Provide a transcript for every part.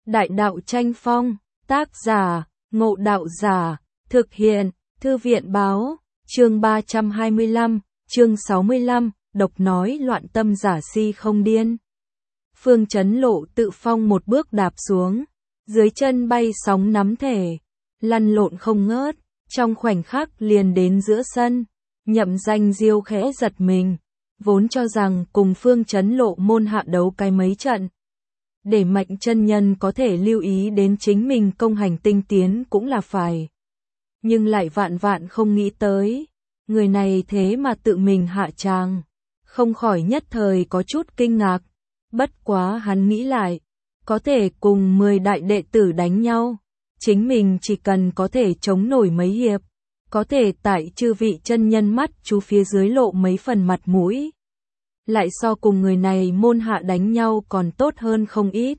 Đại đạo tranh phong, tác giả, Ngộ Đạo Giả, thực hiện, Thư viện báo, chương 325, chương 65, độc nói loạn tâm giả si không điên. Phương Chấn Lộ tự phong một bước đạp xuống, dưới chân bay sóng nắm thể, lăn lộn không ngớt, trong khoảnh khắc liền đến giữa sân. Nhậm Danh Diêu khẽ giật mình, vốn cho rằng cùng Phương Chấn Lộ môn hạ đấu cái mấy trận, để Mạnh chân nhân có thể lưu ý đến chính mình công hành tinh tiến cũng là phải. Nhưng lại vạn vạn không nghĩ tới, người này thế mà tự mình hạ tràng, không khỏi nhất thời có chút kinh ngạc. Bất quá hắn nghĩ lại, có thể cùng 10 đại đệ tử đánh nhau, chính mình chỉ cần có thể chống nổi mấy hiệp, có thể tại chư vị chân nhân mắt chú phía dưới lộ mấy phần mặt mũi, lại so cùng người này môn hạ đánh nhau còn tốt hơn không ít.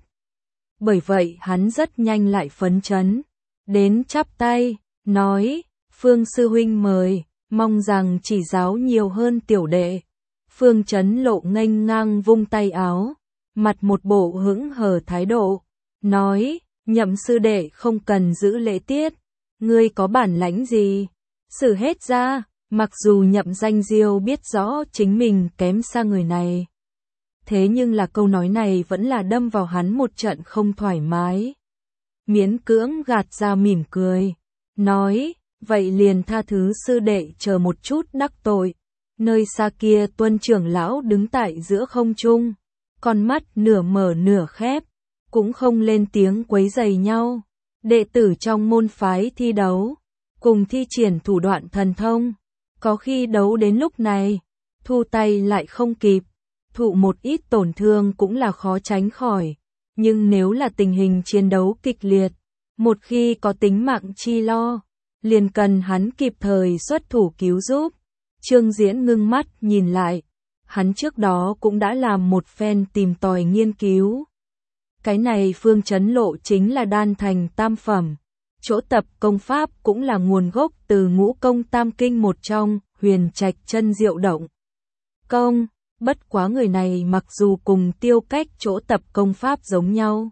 Bởi vậy hắn rất nhanh lại phấn chấn, đến chắp tay, nói, Phương sư huynh mời, mong rằng chỉ giáo nhiều hơn tiểu đệ. Phương Chấn Lộ nghênh ngang vung tay áo, mặt một bộ hững hờ thái độ, nói, Nhậm sư đệ không cần giữ lễ tiết, ngươi có bản lãnh gì, sử hết ra. Mặc dù Nhậm Danh Diêu biết rõ chính mình kém xa người này, thế nhưng là câu nói này vẫn là đâm vào hắn một trận không thoải mái. Miễn cưỡng gạt ra mỉm cười, nói, vậy liền tha thứ sư đệ chờ một chút đắc tội. Nơi xa kia Tuân trưởng lão đứng tại giữa không trung, con mắt nửa mở nửa khép, cũng không lên tiếng quấy rầy nhau. Đệ tử trong môn phái thi đấu, cùng thi triển thủ đoạn thần thông, có khi đấu đến lúc này, thu tay lại không kịp, thụ một ít tổn thương cũng là khó tránh khỏi. Nhưng nếu là tình hình chiến đấu kịch liệt, một khi có tính mạng chi lo, liền cần hắn kịp thời xuất thủ cứu giúp. Trương Diễn ngưng mắt nhìn lại, hắn trước đó cũng đã làm một phen tìm tòi nghiên cứu. Cái này Phương Chấn Lộ chính là đan thành tam phẩm, chỗ tập công pháp cũng là nguồn gốc từ ngũ công tam kinh một trong, Huyền Trạch Chân Diệu Động công. Bất quá người này mặc dù cùng Tiêu Cách chỗ tập công pháp giống nhau,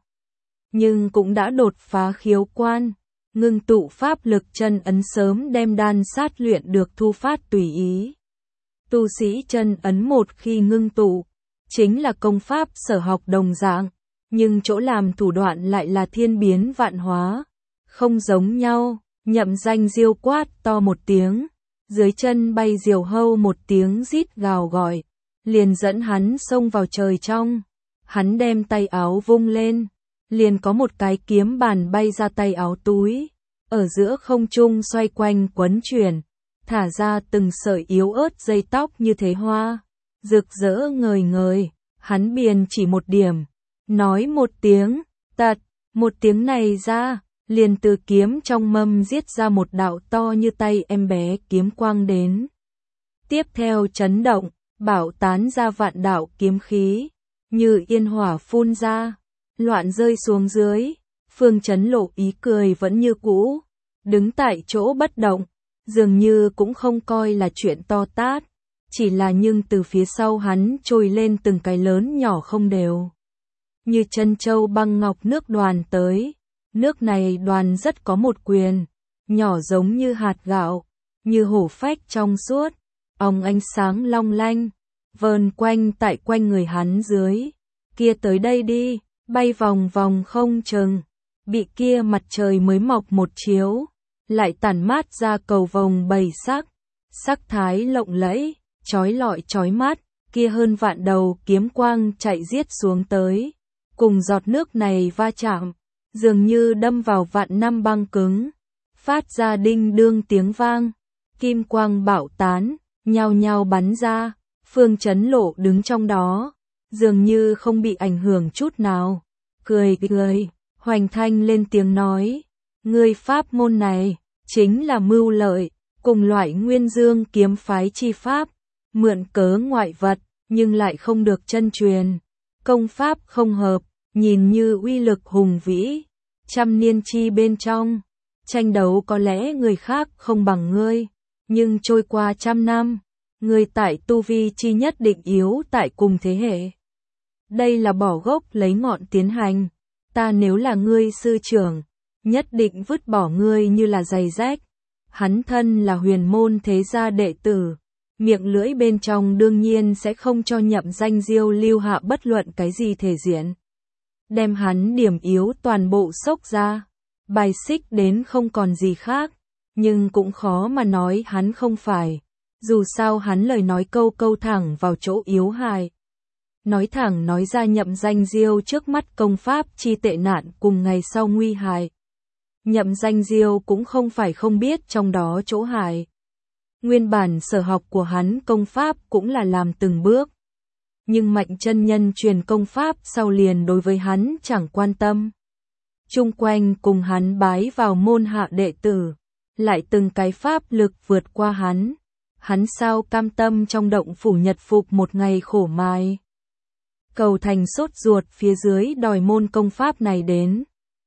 nhưng cũng đã đột phá khiếu quan, ngưng tụ pháp lực chân ấn sớm đem đan sát luyện được thu phát tùy ý. Tu sĩ chân ấn một khi ngưng tụ, chính là công pháp sở học đồng dạng, nhưng chỗ làm thủ đoạn lại là thiên biến vạn hóa, không giống nhau. Nhậm Danh Diêu quát to một tiếng, dưới chân bay diều hâu một tiếng rít gào gọi, liền dẫn hắn xông vào trời trong. Hắn đem tay áo vung lên, liền có một cái kiếm bàn bay ra tay áo túi, ở giữa không trung xoay quanh quấn chuyển, thả ra từng sợi yếu ớt dây tóc như thế hoa, rực rỡ ngời ngời. Hắn biền chỉ một điểm, nói một tiếng, tật, một tiếng này ra, liền từ kiếm trong mâm giết ra một đạo to như tay em bé kiếm quang đến. Tiếp theo chấn động, bảo tán ra vạn đạo kiếm khí, như yên hỏa phun ra, loạn rơi xuống dưới. Phương Chấn Lộ ý cười vẫn như cũ, đứng tại chỗ bất động, dường như cũng không coi là chuyện to tát, chỉ là nhưng từ phía sau hắn trồi lên từng cái lớn nhỏ không đều, như chân châu băng ngọc nước đoàn tới. Nước này đoàn rất có một quyền, nhỏ giống như hạt gạo, như hổ phách trong suốt, óng ánh sáng long lanh, vờn quanh tại quanh người hắn dưới. Kia tới đây đi, bay vòng vòng không chừng, bị kia mặt trời mới mọc một chiếu, lại tản mát ra cầu vồng bảy sắc, sắc thái lộng lẫy, chói lọi chói mắt. Kia hơn vạn đầu kiếm quang chạy giết xuống tới, cùng giọt nước này va chạm, dường như đâm vào vạn năm băng cứng, phát ra đinh đương tiếng vang, kim quang bạo tán, nhao nhao bắn ra. Phương Chấn Lộ đứng trong đó, dường như không bị ảnh hưởng chút nào, cười cười, hoành thanh lên tiếng nói, ngươi pháp môn này, chính là mưu lợi, cùng loại Nguyên Dương kiếm phái chi pháp, mượn cớ ngoại vật, nhưng lại không được chân truyền, công pháp không hợp, nhìn như uy lực hùng vĩ, trăm niên chi bên trong, tranh đấu có lẽ người khác không bằng ngươi, nhưng trôi qua trăm năm, ngươi tại tu vi chi nhất định yếu tại cùng thế hệ. Đây là bỏ gốc lấy ngọn tiến hành, ta nếu là ngươi sư trưởng, nhất định vứt bỏ ngươi như là giày rách. Hắn thân là huyền môn thế gia đệ tử, miệng lưỡi bên trong đương nhiên sẽ không cho Nhậm Danh Diêu lưu hạ bất luận cái gì thể diện. Đem hắn điểm yếu toàn bộ xốc ra, bài xích đến không còn gì khác, nhưng cũng khó mà nói hắn không phải. Dù sao hắn lời nói câu câu thẳng vào chỗ yếu hại. Nói thẳng nói ra Nhậm Danh Diêu trước mắt công pháp chi tệ nạn cùng ngày sau nguy hại. Nhậm Danh Diêu cũng không phải không biết trong đó chỗ hại. Nguyên bản sở học của hắn công pháp cũng là làm từng bước. Nhưng Mạnh chân nhân truyền công pháp sau liền đối với hắn chẳng quan tâm. Chung quanh cùng hắn bái vào môn hạ đệ tử, lại từng cái pháp lực vượt qua hắn. Hắn sao cam tâm trong động phủ nhật phục một ngày khổ mai. Cầu thành sốt ruột phía dưới đòi môn công pháp này đến.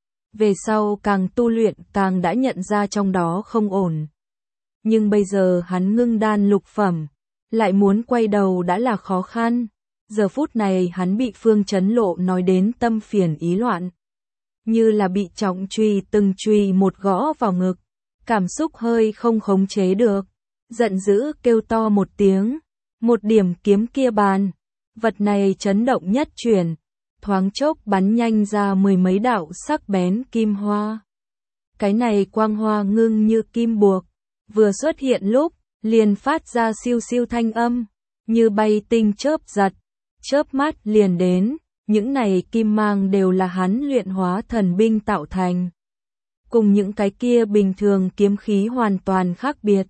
Về sau càng tu luyện càng đã nhận ra trong đó không ổn. Nhưng bây giờ hắn ngưng đan lục phẩm, lại muốn quay đầu đã là khó khăn. Giờ phút này hắn bị Phương Chấn Lộ nói đến tâm phiền ý loạn. Như là bị trọng chùy từng chùy một gõ vào ngực. Cảm xúc hơi không khống chế được. Giận dữ kêu to một tiếng. Một điểm kiếm kia bàn. Vật này chấn động nhất chuyển. Thoáng chốc bắn nhanh ra mười mấy đạo sắc bén kim hoa. Cái này quang hoa ngưng như kim buộc. Vừa xuất hiện lúc, liền phát ra siêu siêu thanh âm. Như bay tinh chớp giật. Chớp mắt liền đến. Những này kim mang đều là hắn luyện hóa thần binh tạo thành. Cùng những cái kia bình thường kiếm khí hoàn toàn khác biệt.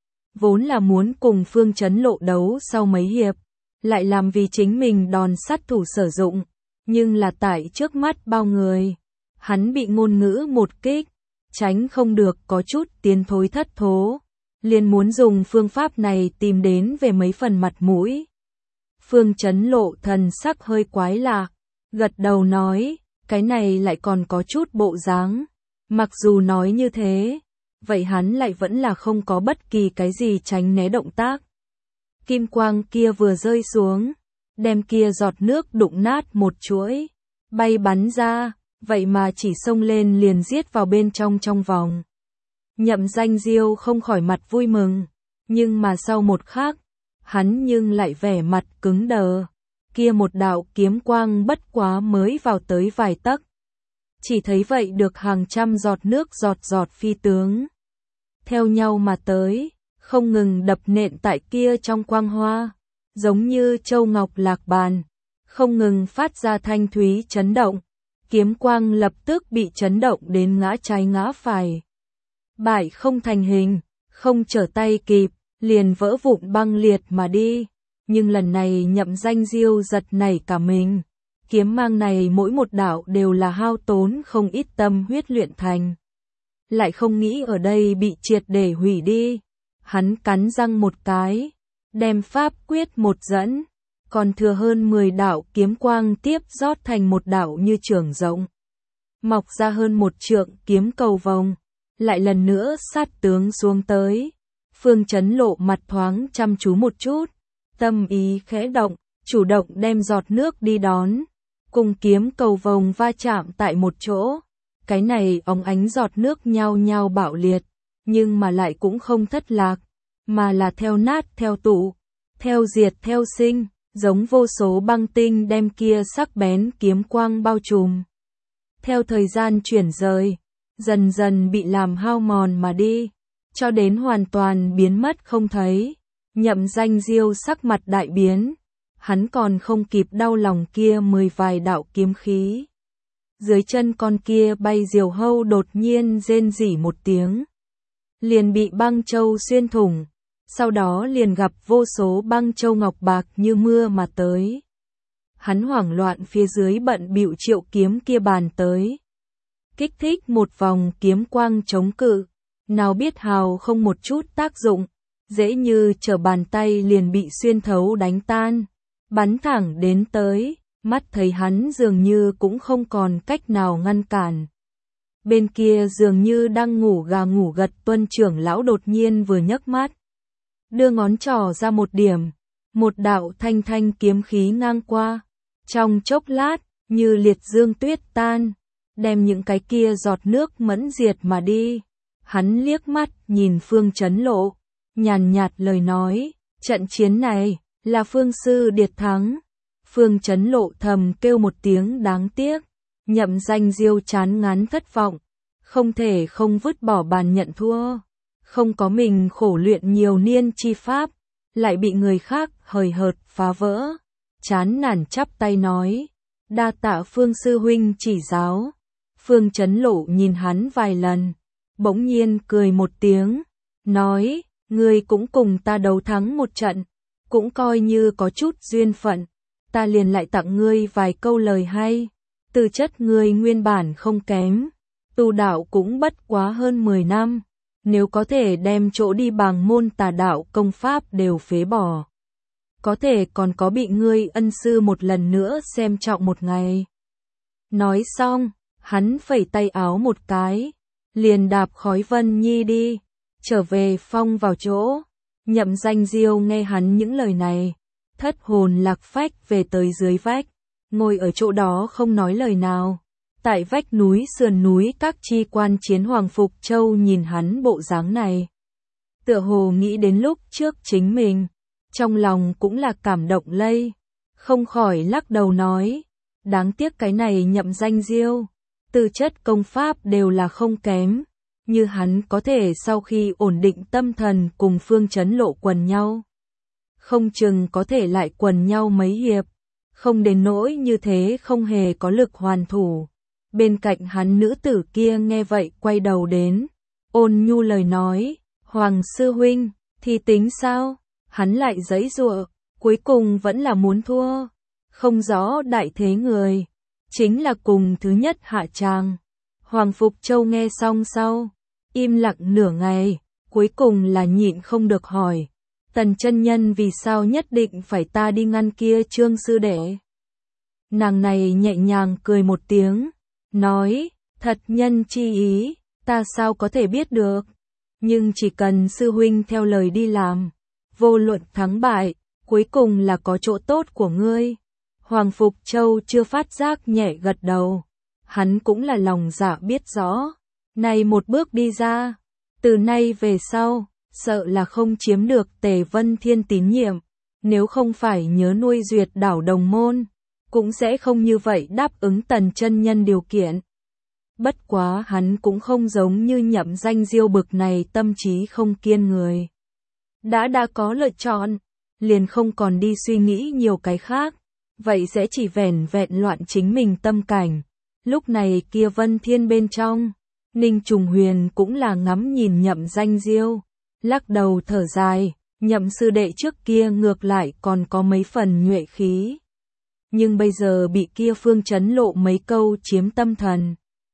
Vốn là muốn cùng Phương Chấn Lộ đấu sau mấy hiệp. Lại làm vì chính mình đòn sát thủ sử dụng. Nhưng là tại trước mắt bao người. Hắn bị ngôn ngữ một kích. Tránh không được có chút tiến thối thất thố. Liền muốn dùng phương pháp này tìm đến về mấy phần mặt mũi. Phương Chấn Lộ thần sắc hơi quái lạ. Gật đầu nói. Cái này lại còn có chút bộ dáng. Mặc dù nói như thế. Vậy hắn lại vẫn là không có bất kỳ cái gì tránh né động tác. Kim quang kia vừa rơi xuống. Đem kia giọt nước đụng nát một chuỗi. Bay bắn ra. Vậy mà chỉ xông lên liền giết vào bên trong vòng. Nhậm Danh Diêu không khỏi mặt vui mừng. Nhưng mà sau một khắc. Hắn nhưng lại vẻ mặt cứng đờ. Kia một đạo kiếm quang bất quá mới vào tới vài tấc. Chỉ thấy vậy được hàng trăm giọt nước giọt giọt phi tướng. Theo nhau mà tới, không ngừng đập nện tại kia trong quang hoa. Giống như châu ngọc lạc bàn. Không ngừng phát ra thanh thúy chấn động. Kiếm quang lập tức bị chấn động đến ngã trái ngã phải. Bại không thành hình, không trở tay kịp, liền vỡ vụn băng liệt mà đi. Nhưng lần này Nhậm Danh Diêu giật nảy cả mình. Kiếm mang này mỗi một đạo đều là hao tốn không ít tâm huyết luyện thành. Lại không nghĩ ở đây bị triệt để hủy đi. Hắn cắn răng một cái, đem pháp quyết một dẫn. Còn thừa hơn 10 đạo kiếm quang tiếp rót thành một đạo như trường rộng. Mọc ra hơn một trượng kiếm cầu vòng. Lại lần nữa sát tướng xuống tới. Phương Chấn Lộ mặt thoáng chăm chú một chút. Tâm ý khẽ động, chủ động đem giọt nước đi đón. Cùng kiếm cầu vòng va chạm tại một chỗ. Cái này óng ánh giọt nước nhao nhao bạo liệt. Nhưng mà lại cũng không thất lạc. Mà là theo nát theo tụ. Theo diệt theo sinh. Giống vô số băng tinh đem kia sắc bén kiếm quang bao trùm. Theo thời gian chuyển rời, dần dần bị làm hao mòn mà đi, cho đến hoàn toàn biến mất không thấy. Nhậm Danh Diêu sắc mặt đại biến, hắn còn không kịp đau lòng kia 10 vài đạo kiếm khí. Dưới chân con kia bay diều hâu đột nhiên rên rỉ một tiếng, liền bị băng châu xuyên thủng. Sau đó liền gặp vô số băng châu ngọc bạc như mưa mà tới. Hắn hoảng loạn phía dưới bận bịu triệu kiếm kia bàn tới. Kích thích một vòng kiếm quang chống cự. Nào biết hào không một chút tác dụng. Dễ như trở bàn tay liền bị xuyên thấu đánh tan. Bắn thẳng đến tới. Mắt thấy hắn dường như cũng không còn cách nào ngăn cản. Bên kia dường như đang ngủ gà ngủ gật Tuân trưởng lão đột nhiên vừa nhấc mắt. Đưa ngón trỏ ra một điểm, một đạo thanh thanh kiếm khí ngang qua. Trong chốc lát, như liệt dương tuyết tan, đem những cái kia giọt nước mẫn diệt mà đi. Hắn liếc mắt nhìn Phương Chấn Lộ, nhàn nhạt lời nói, trận chiến này là Phương sư điệt thắng. Phương Chấn Lộ thầm kêu một tiếng đáng tiếc, Nhậm Danh Diêu chán ngán thất vọng, không thể không vứt bỏ bàn nhận thua, không có mình khổ luyện nhiều niên chi pháp, lại bị người khác hời hợt phá vỡ, chán nản chắp tay nói, đa tạ Phương sư huynh chỉ giáo. Phương Chấn Lộ nhìn hắn vài lần, bỗng nhiên cười một tiếng, nói, ngươi cũng cùng ta đấu thắng một trận, cũng coi như có chút duyên phận, ta liền lại tặng ngươi vài câu lời hay, tư chất ngươi nguyên bản không kém, tu đạo cũng bất quá hơn 10 năm, nếu có thể đem chỗ đi bàng môn tà đạo công pháp đều phế bỏ, có thể còn có bị ngươi ân sư một lần nữa xem trọng một ngày. Nói xong, hắn phẩy tay áo một cái, liền đạp khói Vân Nhi đi, trở về phong vào chỗ. Nhậm Danh Diêu nghe hắn những lời này, thất hồn lạc phách về tới dưới vách, ngồi ở chỗ đó không nói lời nào. Tại vách núi sườn núi các chi quan chiến Hoàng Phục Châu nhìn hắn bộ dáng này, tựa hồ nghĩ đến lúc trước chính mình, trong lòng cũng là cảm động lây, không khỏi lắc đầu nói, đáng tiếc cái này Nhậm Danh Diêu, tư chất công pháp đều là không kém, như hắn có thể sau khi ổn định tâm thần cùng Phương Chấn Lộ quần nhau, không chừng có thể lại quần nhau mấy hiệp, không đến nỗi như thế không hề có lực hoàn thủ. Bên cạnh hắn nữ tử kia nghe vậy quay đầu đến, ôn nhu lời nói, Hoàng sư huynh, thì tính sao? Hắn lại giãy giụa, cuối cùng vẫn là muốn thua, không rõ đại thế người, chính là cùng thứ nhất hạ tràng. Hoàng Phục Châu nghe xong sau, im lặng nửa ngày, cuối cùng là nhịn không được hỏi, Tần chân nhân vì sao nhất định phải ta đi ngăn kia Trương sư đệ? Nàng này nhẹ nhàng cười một tiếng, nói, thật nhân chi ý, ta sao có thể biết được, nhưng chỉ cần sư huynh theo lời đi làm, vô luận thắng bại, cuối cùng là có chỗ tốt của ngươi. Hoàng Phục Châu chưa phát giác nhẹ gật đầu, hắn cũng là lòng dạ biết rõ, này một bước đi ra, từ nay về sau, sợ là không chiếm được Tề Vân Thiên tín nhiệm, nếu không phải nhớ nuôi duyệt đảo đồng môn, cũng sẽ không như vậy đáp ứng Tần chân nhân điều kiện. Bất quá hắn cũng không giống như Nhậm Danh Diêu bực này tâm trí không kiên người. Đã có lựa chọn, liền không còn đi suy nghĩ nhiều cái khác, vậy sẽ chỉ vẻn vẹn loạn chính mình tâm cảnh. Lúc này kia Vân Thiên bên trong, Ninh Trùng Huyền cũng là ngắm nhìn Nhậm Danh Diêu, lắc đầu thở dài, Nhậm sư đệ trước kia ngược lại còn có mấy phần nhuệ khí. Nhưng bây giờ bị kia Phương Chấn Lộ mấy câu chiếm tâm thần,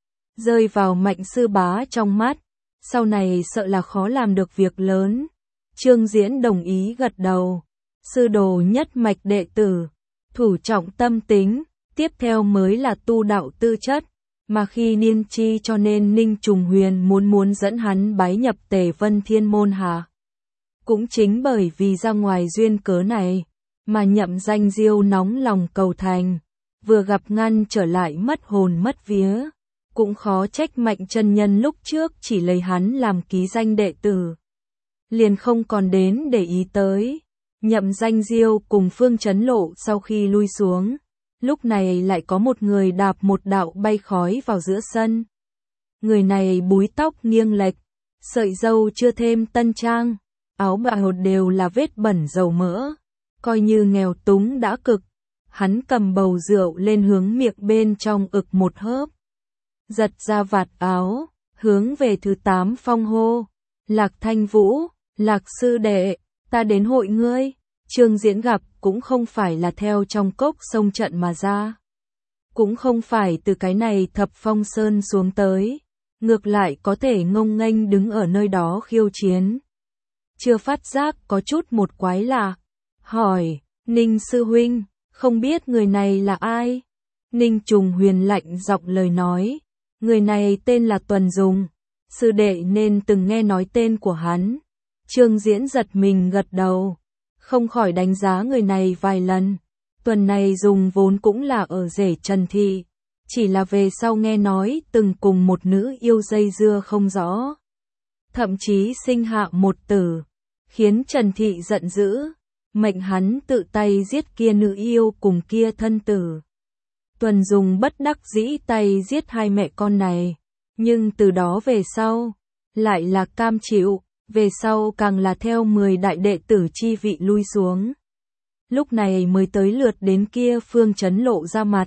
rơi vào Mạnh sư bá trong mắt, sau này sợ là khó làm được việc lớn. Trương Diễn đồng ý gật đầu, sư đồ nhất mạch đệ tử, thủ trọng tâm tính, tiếp theo mới là tu đạo tư chất, mà khi niên chi cho nên Ninh Trùng Huyền muốn dẫn hắn bái nhập Tề Vân Thiên môn hạ. Cũng chính bởi vì ra ngoài duyên cớ này, mà Nhậm Danh Diêu nóng lòng cầu thành, vừa gặp ngăn trở lại mất hồn mất vía, cũng khó trách Mạnh chân nhân lúc trước chỉ lấy hắn làm ký danh đệ tử, liền không còn đến để ý tới. Nhậm Danh Diêu cùng Phương Chấn Lộ sau khi lui xuống, lúc này lại có một người đạp một đạo bay khói vào giữa sân. Người này búi tóc nghiêng lệch, sợi râu chưa thêm tân trang, áo bào đều là vết bẩn dầu mỡ, coi như nghèo túng đã cực. Hắn cầm bầu rượu lên hướng miệng bên trong ực một hớp, giật ra vạt áo, hướng về thứ 8 phong hô, Lạc Thanh Vũ, Lạc sư đệ, ta đến hội ngươi. Trương Diễn gặp cũng không phải là theo trong cốc sông trận mà ra, cũng không phải từ cái này thập phong sơn xuống tới, ngược lại có thể ngông nghênh đứng ở nơi đó khiêu chiến. Chưa phát giác có chút một quái lạ, hỏi, Ninh sư huynh, không biết người này là ai? Ninh Trùng Huyền lạnh giọng lời nói, người này tên là Tuần Dùng, sư đệ nên từng nghe nói tên của hắn. Trương Diễn giật mình gật đầu, không khỏi đánh giá người này vài lần. Tuần này Dùng vốn cũng là ở rể Trần Thị, chỉ là về sau nghe nói từng cùng một nữ yêu dây dưa không rõ. Thậm chí sinh hạ một tử, khiến Trần Thị giận dữ, mệnh hắn tự tay giết kia nữ yêu cùng kia thân tử. Tuần Dùng bất đắc dĩ tay giết hai mẹ con này, nhưng từ đó về sau, lại là cam chịu, về sau càng là theo 10 đại đệ tử chi vị lui xuống. Lúc này mới tới lượt đến kia Phương Chấn lộ ra mặt.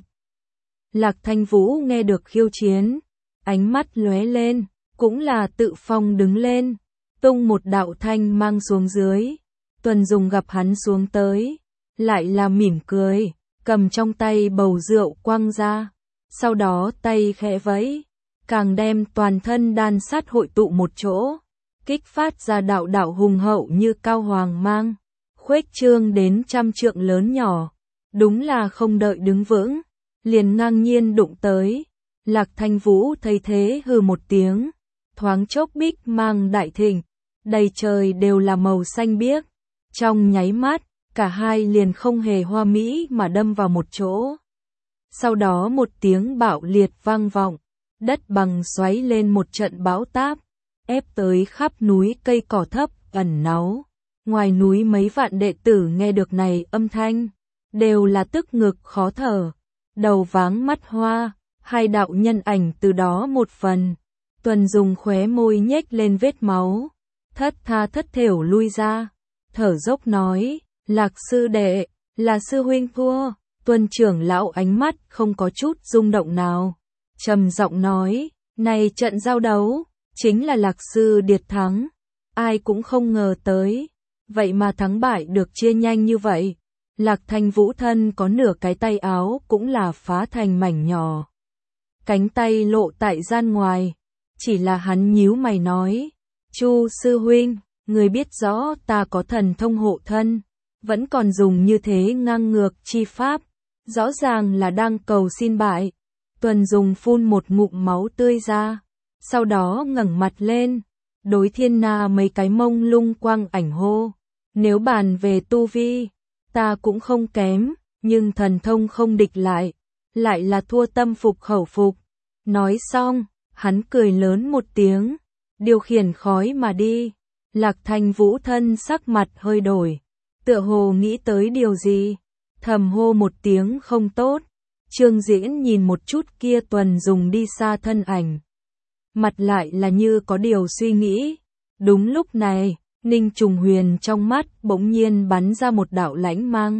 Lạc Thanh Vũ nghe được khiêu chiến, ánh mắt lóe lên, cũng là tự phong đứng lên, tung một đạo thanh mang xuống dưới. Tuần Dùng gặp hắn xuống tới, lại là mỉm cười, cầm trong tay bầu rượu quăng ra, sau đó tay khẽ vẫy, càng đem toàn thân đan sát hội tụ một chỗ, kích phát ra đạo đạo hùng hậu như cao hoàng mang, khuếch trương đến 100 trượng lớn nhỏ, đúng là không đợi đứng vững, liền ngang nhiên đụng tới. Lạc Thanh Vũ thấy thế hừ một tiếng, thoáng chốc bích mang đại thịnh, đầy trời đều là màu xanh biếc, trong nháy mắt, cả hai liền không hề hoa mỹ mà đâm vào một chỗ. Sau đó một tiếng bạo liệt vang vọng, đất bằng xoáy lên một trận bão táp, ép tới khắp núi cây cỏ thấp ẩn náu. Ngoài núi mấy vạn đệ tử nghe được này âm thanh, đều là tức ngực khó thở, đầu váng mắt hoa, hai đạo nhân ảnh từ đó một phần. Tuần Dùng khóe môi nhếch lên vết máu, thất tha thất thểu lui ra, thở dốc nói, Lạc sư đệ, là sư huynh thua. Tuần trưởng lão ánh mắt không có chút rung động nào, trầm giọng nói, này trận giao đấu, chính là Lạc sư điệt thắng, ai cũng không ngờ tới, vậy mà thắng bại được chia nhanh như vậy. Lạc Thanh Vũ thân có nửa cái tay áo cũng là phá thành mảnh nhỏ, cánh tay lộ tại gian ngoài, chỉ là hắn nhíu mày nói, Chu sư huynh, người biết rõ ta có thần thông hộ thân, vẫn còn dùng như thế ngang ngược chi pháp, rõ ràng là đang cầu xin bại. Tuần Dùng phun một ngụm máu tươi ra, sau đó ngẩng mặt lên, đối Thiên Na mấy cái mông lung quang ảnh hô, nếu bàn về tu vi, ta cũng không kém, nhưng thần thông không địch lại là thua tâm phục khẩu phục. Nói xong, hắn cười lớn một tiếng, điều khiển khói mà đi. Lạc Thanh Vũ thân sắc mặt hơi đổi, tựa hồ nghĩ tới điều gì, thầm hô một tiếng không tốt. Trương Diễn nhìn một chút kia Tuần Dùng đi xa thân ảnh, mặt lại là như có điều suy nghĩ. Đúng lúc này, Ninh Trùng Huyền trong mắt bỗng nhiên bắn ra một đạo lãnh mang,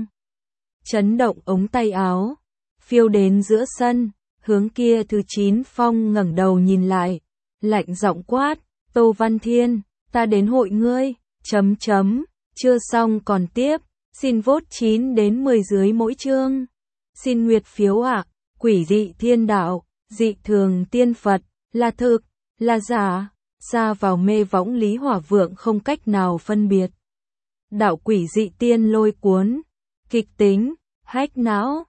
chấn động ống tay áo, phiêu đến giữa sân, hướng kia thứ 9 phong ngẩng đầu nhìn lại, lạnh giọng quát, Tô Văn Thiên, ta đến hội ngươi, chưa xong còn tiếp, xin vote 9 đến 10 dưới mỗi chương, xin nguyệt phiếu ạ. Quỷ dị thiên đạo, dị thường tiên Phật, là thực, là giả, xa vào mê võng Lý Hỏa Vượng không cách nào phân biệt. Đạo quỷ dị tiên lôi cuốn, kịch tính, hách não.